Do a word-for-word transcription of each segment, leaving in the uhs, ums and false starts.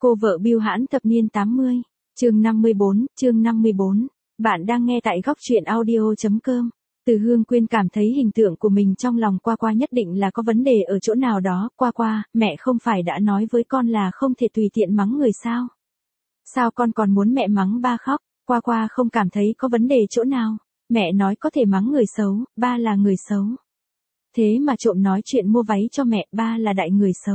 Cô vợ bưu hãn thập niên tám mươi, chương năm mươi bốn, chương năm mươi bốn. Bạn đang nghe tại góc truyện audio.com. Từ Hương Quyên cảm thấy hình tượng của mình trong lòng Qua Qua nhất định là có vấn đề ở chỗ nào đó. Qua Qua, mẹ không phải đã nói với con là không thể tùy tiện mắng người sao? Sao con còn muốn mẹ mắng ba khóc? Qua Qua không cảm thấy có vấn đề chỗ nào. Mẹ nói có thể mắng người xấu, ba là người xấu. Thế mà trộm nói chuyện mua váy cho mẹ, ba là đại người xấu.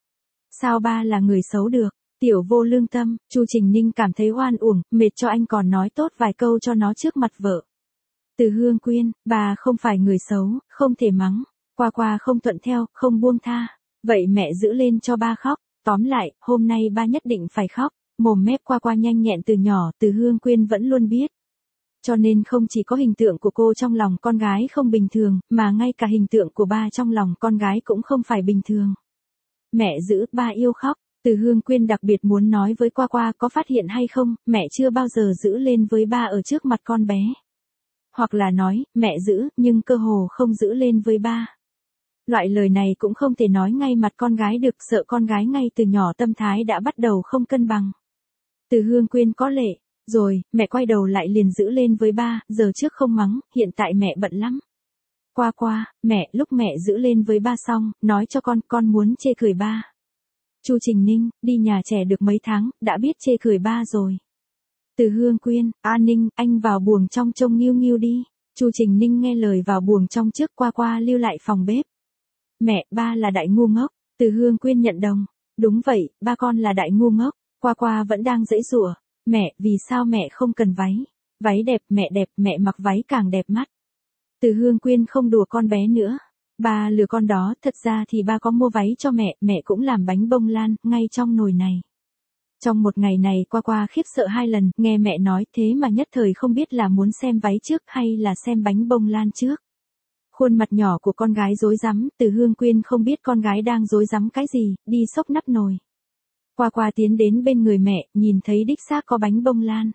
Sao ba là người xấu được? Tiểu vô lương tâm. Chu Trình Ninh cảm thấy oan uổng, mệt cho anh còn nói tốt vài câu cho nó trước mặt vợ. Từ Hương Quyên, bà không phải người xấu, không thể mắng. Qua Qua không thuận theo, không buông tha. Vậy mẹ giữ lên cho ba khóc. Tóm lại, hôm nay ba nhất định phải khóc. Mồm mép Qua Qua nhanh nhẹn từ nhỏ, Từ Hương Quyên vẫn luôn biết. Cho nên không chỉ có hình tượng của cô trong lòng con gái không bình thường, mà ngay cả hình tượng của ba trong lòng con gái cũng không phải bình thường. Mẹ giữ, ba yêu khóc. Từ Hương Quyên đặc biệt muốn nói với Qua Qua có phát hiện hay không, mẹ chưa bao giờ giữ lên với ba ở trước mặt con bé. Hoặc là nói, mẹ giữ, nhưng cơ hồ không giữ lên với ba. Loại lời này cũng không thể nói ngay mặt con gái được, sợ con gái ngay từ nhỏ tâm thái đã bắt đầu không cân bằng. Từ Hương Quyên có lệ, rồi, mẹ quay đầu lại liền giữ lên với ba, giờ trước không mắng, hiện tại mẹ bận lắm. Qua Qua, mẹ, lúc mẹ giữ lên với ba xong, nói cho con, con muốn chê cười ba. Chu Trình Ninh, đi nhà trẻ được mấy tháng, đã biết chê cười ba rồi. Từ Hương Quyên, A Ninh, anh vào buồng trong trông Nghiêu Nghiêu đi. Chu Trình Ninh nghe lời vào buồng trong trước. Qua Qua lưu lại phòng bếp. Mẹ, ba là đại ngu ngốc. Từ Hương Quyên nhận đồng. Đúng vậy, ba con là đại ngu ngốc. Qua Qua vẫn đang giãy giụa. Mẹ, vì sao mẹ không cần váy? Váy đẹp, mẹ đẹp, mẹ mặc váy càng đẹp mắt. Từ Hương Quyên không đùa con bé nữa. Ba lừa con đó, thật ra thì ba có mua váy cho mẹ, mẹ cũng làm bánh bông lan, ngay trong nồi này. Trong một ngày này Qua Qua khiếp sợ hai lần, nghe mẹ nói thế mà nhất thời không biết là muốn xem váy trước hay là xem bánh bông lan trước. Khuôn mặt nhỏ của con gái rối rắm, Từ Hương Quyên không biết con gái đang rối rắm cái gì, đi xốc nắp nồi. Qua Qua tiến đến bên người mẹ, nhìn thấy đích xác có bánh bông lan.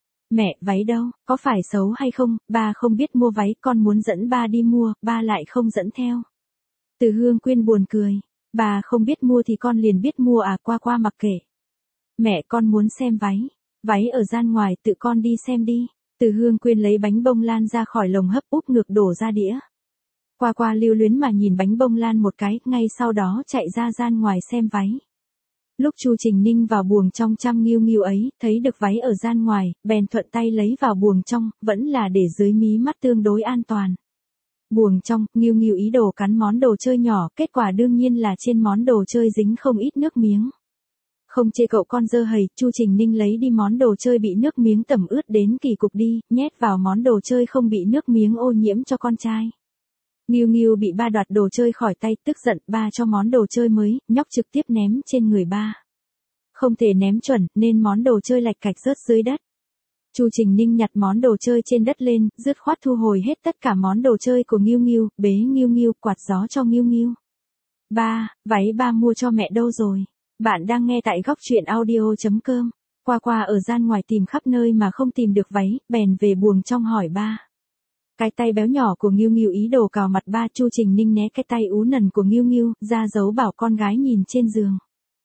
Mẹ, váy đâu, có phải xấu hay không, ba không biết mua váy, con muốn dẫn ba đi mua, ba lại không dẫn theo. Từ Hương Quyên buồn cười, bà không biết mua thì con liền biết mua à? Qua Qua mặc kệ. Mẹ, con muốn xem váy, váy ở gian ngoài, tự con đi xem đi. Từ Hương Quyên lấy bánh bông lan ra khỏi lồng hấp, úp ngược đổ ra đĩa. Qua Qua lưu luyến mà nhìn bánh bông lan một cái, ngay sau đó chạy ra gian ngoài xem váy. Lúc Chu Trình Ninh vào buồng trong chăm Nghiêu Nghiêu ấy, thấy được váy ở gian ngoài, bèn thuận tay lấy vào buồng trong, vẫn là để dưới mí mắt tương đối an toàn. Buồng trong, Nghiêu Nghiêu ý đồ cắn món đồ chơi nhỏ, kết quả đương nhiên là trên món đồ chơi dính không ít nước miếng. Không chê cậu con dơ hầy, Chu Trình Ninh lấy đi món đồ chơi bị nước miếng tẩm ướt đến kỳ cục đi, nhét vào món đồ chơi không bị nước miếng ô nhiễm cho con trai. Nghiêu Nghiêu bị ba đoạt đồ chơi khỏi tay, tức giận, ba cho món đồ chơi mới, nhóc trực tiếp ném trên người ba. Không thể ném chuẩn, nên món đồ chơi lạch cạch rớt dưới đất. Chu Trình Ninh nhặt món đồ chơi trên đất lên, dứt khoát thu hồi hết tất cả món đồ chơi của Nghiêu Nghiêu, bế Nghiêu Nghiêu, quạt gió cho Nghiêu Nghiêu. Ba, váy ba mua cho mẹ đâu rồi? Bạn đang nghe tại góc truyện audio.com. Qua Qua ở gian ngoài tìm khắp nơi mà không tìm được váy, bèn về buồng trong hỏi ba. Cái tay béo nhỏ của Nghiêu Nghiêu ý đồ cào mặt ba. Chu Trình Ninh né cái tay ú nần của Nghiêu Nghiêu, ra dấu bảo con gái nhìn trên giường.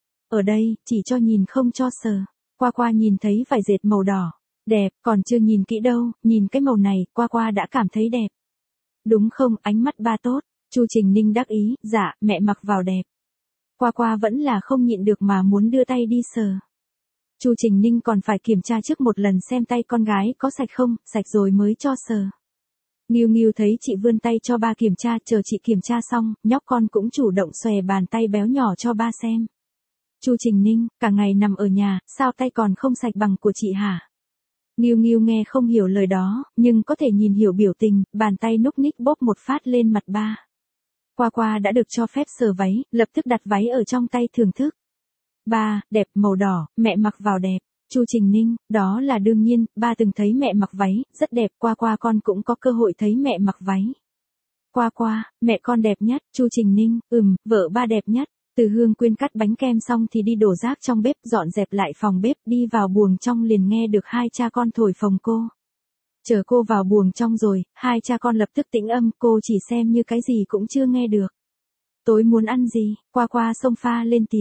Ở đây, chỉ cho nhìn không cho sờ. Qua Qua nhìn thấy vải dệt màu đỏ. Đẹp, còn chưa nhìn kỹ đâu, nhìn cái màu này, Qua Qua đã cảm thấy đẹp. Đúng không, ánh mắt ba tốt. Chu Trình Ninh đắc ý, dạ, mẹ mặc vào đẹp. Qua Qua vẫn là không nhịn được mà muốn đưa tay đi sờ. Chu Trình Ninh còn phải kiểm tra trước một lần xem tay con gái có sạch không, sạch rồi mới cho sờ. Nghiêu Nghiêu thấy chị vươn tay cho ba kiểm tra, chờ chị kiểm tra xong, nhóc con cũng chủ động xòe bàn tay béo nhỏ cho ba xem. Chu Trình Ninh, cả ngày nằm ở nhà, sao tay còn không sạch bằng của chị hả? Nghiêu Nghiêu nghe không hiểu lời đó, nhưng có thể nhìn hiểu biểu tình, bàn tay núc ních bóp một phát lên mặt ba. Qua Qua đã được cho phép sờ váy, lập tức đặt váy ở trong tay thưởng thức. Ba, đẹp, màu đỏ, mẹ mặc vào đẹp. Chu Trình Ninh, đó là đương nhiên, ba từng thấy mẹ mặc váy, rất đẹp, Qua Qua con cũng có cơ hội thấy mẹ mặc váy. Qua Qua, mẹ con đẹp nhất. Chu Trình Ninh, ừm, vợ ba đẹp nhất. Từ Hương Quyên cắt bánh kem xong thì đi đổ rác trong bếp, dọn dẹp lại phòng bếp, đi vào buồng trong liền nghe được hai cha con thổi phồng cô. Chờ cô vào buồng trong rồi, hai cha con lập tức tĩnh âm, cô chỉ xem như cái gì cũng chưa nghe được. Tối muốn ăn gì? Qua Qua xông pha lên tiếng.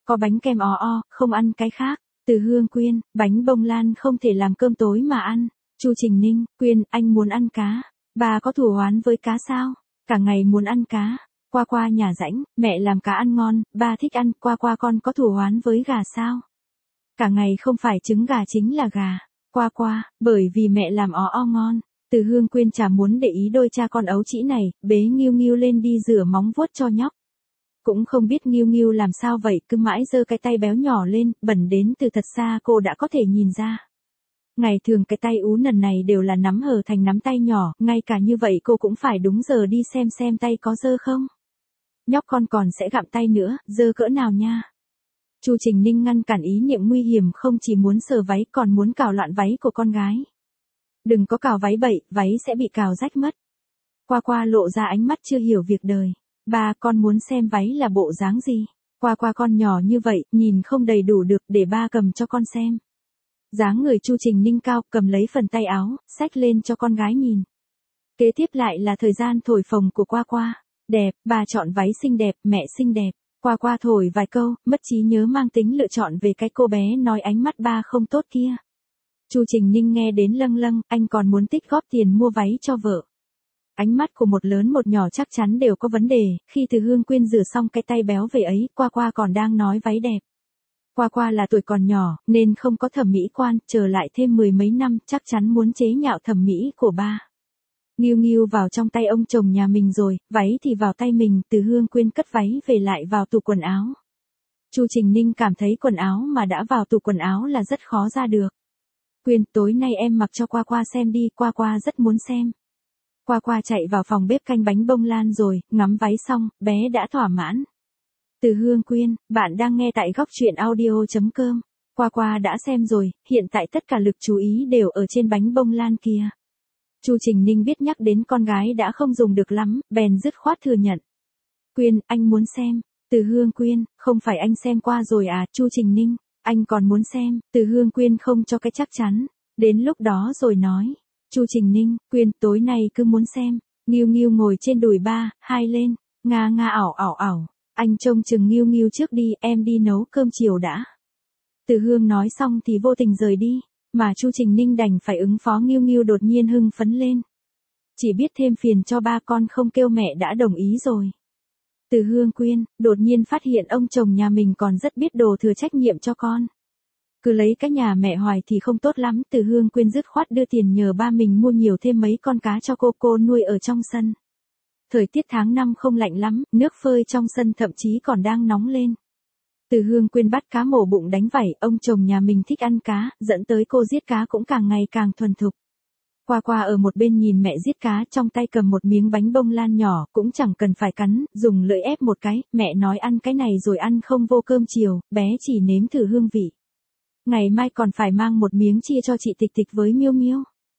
Có bánh kem o o, không ăn cái khác. Từ Hương Quyên, bánh bông lan không thể làm cơm tối mà ăn. Chu Trình Ninh, Quyên, anh muốn ăn cá. Bà có thù oán với cá sao? Cả ngày muốn ăn cá. Qua qua nhà rãnh, mẹ làm cá ăn ngon, ba thích ăn, qua qua con có thù oán với gà sao? Cả ngày không phải trứng gà chính là gà. Qua qua, bởi vì mẹ làm ó o ngon. Từ Hương Quyên chả muốn để ý đôi cha con ấu trĩ này, bế Nghiêu Nghiêu lên đi rửa móng vuốt cho nhóc. Cũng không biết Nghiêu Nghiêu làm sao vậy, cứ mãi giơ cái tay béo nhỏ lên, bẩn đến từ thật xa cô đã có thể nhìn ra. Ngày thường cái tay ú nần này đều là nắm hở thành nắm tay nhỏ, ngay cả như vậy cô cũng phải đúng giờ đi xem xem tay có dơ không. Nhóc con còn sẽ gặm tay nữa, dơ cỡ nào nha. Chu Trình Ninh ngăn cản ý niệm nguy hiểm, không chỉ muốn sờ váy còn muốn cào loạn váy của con gái. Đừng có cào váy bậy, váy sẽ bị cào rách mất. Qua qua lộ ra ánh mắt chưa hiểu việc đời. Ba, con muốn xem váy là bộ dáng gì? Qua qua con nhỏ như vậy, nhìn không đầy đủ được, để ba cầm cho con xem. Dáng người Chu Trình Ninh cao, cầm lấy phần tay áo, xách lên cho con gái nhìn. Kế tiếp lại là thời gian thổi phồng của Qua Qua. Đẹp, bà chọn váy xinh đẹp, mẹ xinh đẹp. Qua Qua thổi vài câu, mất trí nhớ mang tính lựa chọn về cái cô bé nói ánh mắt ba không tốt kia. Chu Trình Ninh nghe đến lâng lâng, anh còn muốn tích góp tiền mua váy cho vợ. Ánh mắt của một lớn một nhỏ chắc chắn đều có vấn đề, khi Từ Hương Quyên rửa xong cái tay béo về ấy, Qua Qua còn đang nói váy đẹp. Qua Qua là tuổi còn nhỏ, nên không có thẩm mỹ quan, trở lại thêm mười mấy năm, chắc chắn muốn chế nhạo thẩm mỹ của ba. Nghiêu Nghiêu vào trong tay ông chồng nhà mình rồi, váy thì vào tay mình, Từ Hương Quyên cất váy về lại vào tủ quần áo. Chu Trình Ninh cảm thấy quần áo mà đã vào tủ quần áo là rất khó ra được. Quyên, tối nay em mặc cho Qua Qua xem đi, Qua Qua rất muốn xem. Qua Qua chạy vào phòng bếp canh bánh bông lan rồi, ngắm váy xong, bé đã thỏa mãn. Từ Hương Quyên, bạn đang nghe tại góc truyện audio chấm com. Qua Qua đã xem rồi, hiện tại tất cả lực chú ý đều ở trên bánh bông lan kia. Chu Trình Ninh biết nhắc đến con gái đã không dùng được lắm, bèn dứt khoát thừa nhận. Quyên, anh muốn xem. Từ Hương Quyên, không phải anh xem qua rồi à, Chu Trình Ninh, anh còn muốn xem. Từ Hương Quyên không cho cái chắc chắn. Đến lúc đó rồi nói. Chu Trình Ninh, Quyên, tối nay cứ muốn xem. Nghiêu Nghiêu ngồi trên đùi ba, hai lên, nga nga ảo ảo ảo. Anh trông chừng Nghiêu Nghiêu trước đi, em đi nấu cơm chiều đã. Từ Hương nói xong thì vô tình rời đi, mà Chu Trình Ninh đành phải ứng phó. Nghiêu Nghiêu đột nhiên hưng phấn lên. Chỉ biết thêm phiền cho ba, con không kêu mẹ đã đồng ý rồi. Từ Hương Quyên, đột nhiên phát hiện ông chồng nhà mình còn rất biết đồ thừa trách nhiệm cho con. Cứ lấy cái nhà mẹ hoài thì không tốt lắm. Từ Hương Quyên dứt khoát đưa tiền nhờ ba mình mua nhiều thêm mấy con cá cho cô cô nuôi ở trong sân. Thời tiết tháng năm không lạnh lắm, nước phơi trong sân thậm chí còn đang nóng lên. Từ Hương Quyên bắt cá mổ bụng đánh vảy, ông chồng nhà mình thích ăn cá, dẫn tới cô giết cá cũng càng ngày càng thuần thục. Qua Qua ở một bên nhìn mẹ giết cá, trong tay cầm một miếng bánh bông lan nhỏ, cũng chẳng cần phải cắn, dùng lưỡi ép một cái, mẹ nói ăn cái này rồi ăn không vô cơm chiều, bé chỉ nếm thử hương vị. Ngày mai còn phải mang một miếng chia cho chị Tịch Tịch với Miêu Miêu.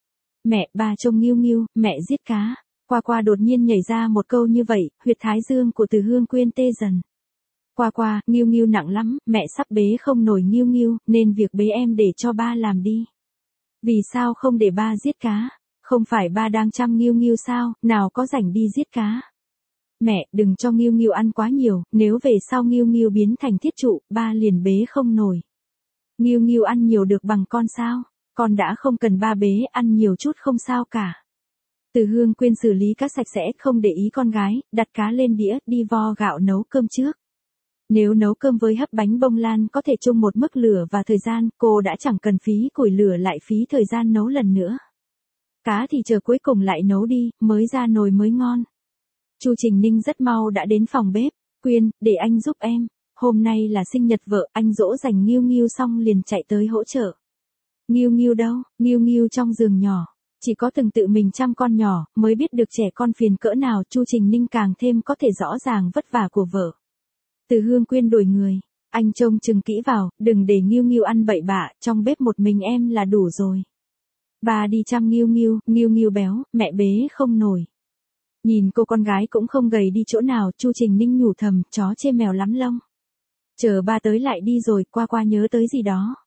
Mẹ, bà trông Nghiêu Nghiêu, mẹ giết cá. Qua Qua đột nhiên nhảy ra một câu như vậy, huyệt thái dương của Từ Hương Quyên tê dần. Qua Qua, Nghiêu Nghiêu nặng lắm, mẹ sắp bế không nổi Nghiêu Nghiêu, nên việc bế em để cho ba làm đi. Vì sao không để ba giết cá? Không phải ba đang chăm Nghiêu Nghiêu sao, nào có rảnh đi giết cá. Mẹ, đừng cho Nghiêu Nghiêu ăn quá nhiều, nếu về sau Nghiêu Nghiêu biến thành thiết trụ, ba liền bế không nổi. Nghiêu Nghiêu ăn nhiều được bằng con sao? Con đã không cần ba bế, ăn nhiều chút không sao cả. Từ Hương Quyên xử lý cá sạch sẽ, không để ý con gái, đặt cá lên đĩa, đi vo gạo nấu cơm trước. Nếu nấu cơm với hấp bánh bông lan có thể chung một mức lửa và thời gian, cô đã chẳng cần phí củi lửa lại phí thời gian nấu lần nữa. Cá thì chờ cuối cùng lại nấu đi, mới ra nồi mới ngon. Chu Trình Ninh rất mau đã đến phòng bếp. Quyên, để anh giúp em. Hôm nay là sinh nhật vợ, anh dỗ dành Nghiêu Nghiêu xong liền chạy tới hỗ trợ. Nghiêu Nghiêu đâu? Nghiêu Nghiêu trong giường nhỏ. Chỉ có từng tự mình chăm con nhỏ, mới biết được trẻ con phiền cỡ nào. Chu Trình Ninh càng thêm có thể rõ ràng vất vả của vợ. Từ Hương Quyên đổi người. Anh trông chừng kỹ vào, đừng để Nghiêu Nghiêu ăn bậy bạ, trong bếp một mình em là đủ rồi. Bà đi chăm Nghiêu Nghiêu, Nghiêu Nghiêu béo, mẹ bế không nổi. Nhìn cô con gái cũng không gầy đi chỗ nào, Chu Trình Ninh nhủ thầm, chó chê mèo lắm lông. Chờ ba tới lại đi rồi, Qua Qua nhớ tới gì đó.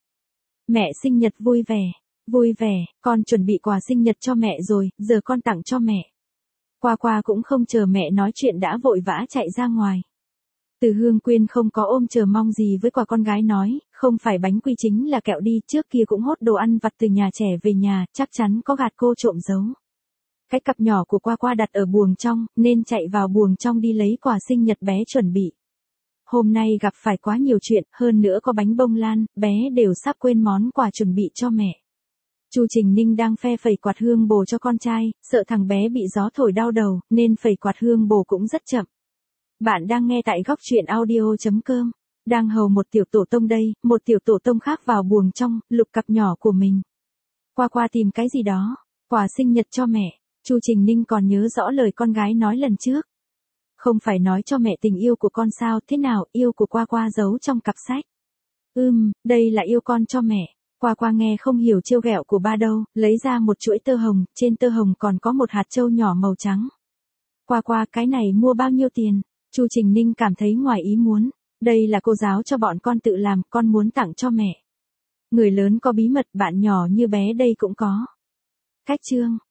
Mẹ sinh nhật vui vẻ, vui vẻ, con chuẩn bị quà sinh nhật cho mẹ rồi, giờ con tặng cho mẹ. Qua Qua cũng không chờ mẹ nói chuyện đã vội vã chạy ra ngoài. Từ Hương Quyên không có ôm chờ mong gì với quà con gái nói, không phải bánh quy chính là kẹo đi, trước kia cũng hốt đồ ăn vặt từ nhà trẻ về nhà, chắc chắn có gạt cô trộm giấu. Cái cặp nhỏ của Qua Qua đặt ở buồng trong, nên chạy vào buồng trong đi lấy quà sinh nhật bé chuẩn bị. Hôm nay gặp phải quá nhiều chuyện, hơn nữa có bánh bông lan, bé đều sắp quên món quà chuẩn bị cho mẹ. Chu Trình Ninh đang phe phẩy quạt hương bồ cho con trai, sợ thằng bé bị gió thổi đau đầu, nên phẩy quạt hương bồ cũng rất chậm. Bạn đang nghe tại góc truyện audio.com. Đang hầu một tiểu tổ tông đây, một tiểu tổ tông khác vào buồng trong, lục cặp nhỏ của mình. Qua Qua tìm cái gì đó, quà sinh nhật cho mẹ. Chu Trình Ninh còn nhớ rõ lời con gái nói lần trước. Không phải nói cho mẹ tình yêu của con sao, thế nào, yêu của Qua Qua giấu trong cặp sách. Ừm, đây là yêu con cho mẹ. Qua Qua nghe không hiểu trêu ghẹo của ba đâu, lấy ra một chuỗi tơ hồng, trên tơ hồng còn có một hạt châu nhỏ màu trắng. Qua Qua, cái này mua bao nhiêu tiền? Chu Trình Ninh cảm thấy ngoài ý muốn. Đây là cô giáo cho bọn con tự làm, con muốn tặng cho mẹ. Người lớn có bí mật, bạn nhỏ như bé đây cũng có. Cách chương.